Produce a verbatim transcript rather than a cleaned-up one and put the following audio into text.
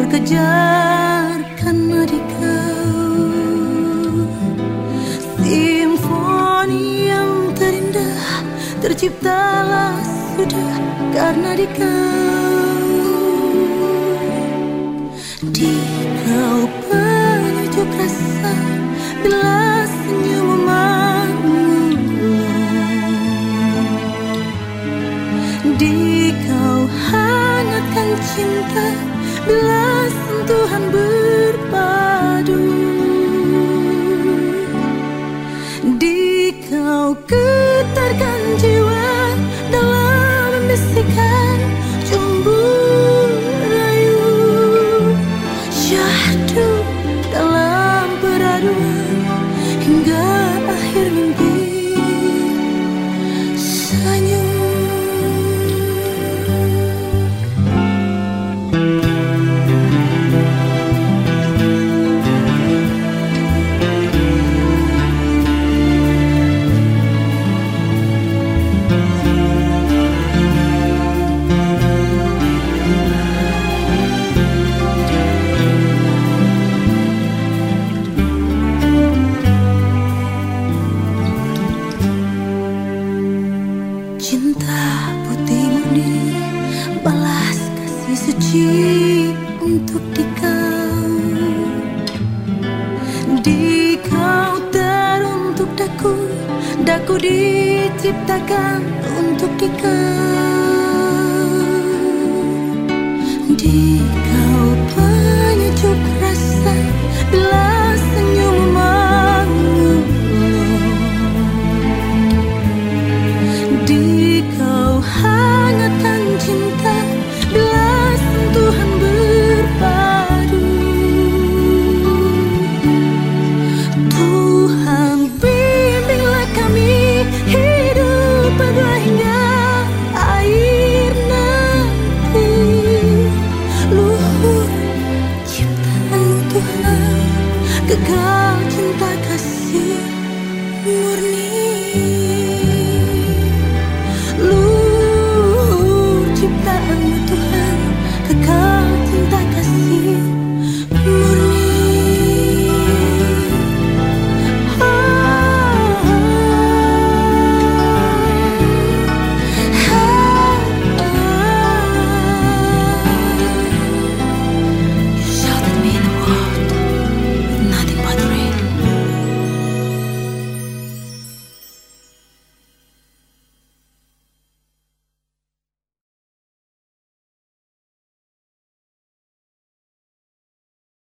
kejar karena di kau. Simfoni yang terindah terciptalah sudah karena di kau. Di kau penyejuk rasa bila senyum memanggung. Di kau hangatkan cinta bila sentuhan berpadu. Di kau getarkan jiwa dalam membisikkan cumbu rayu. Syahdu dalam peraduan hingga akhir mimpi senyum. Cinta putih murni, balas kasih suci untuk di kau. Di kau teruntuk daku, daku diciptakan untuk di kau. Di kau penyejuk rasa bila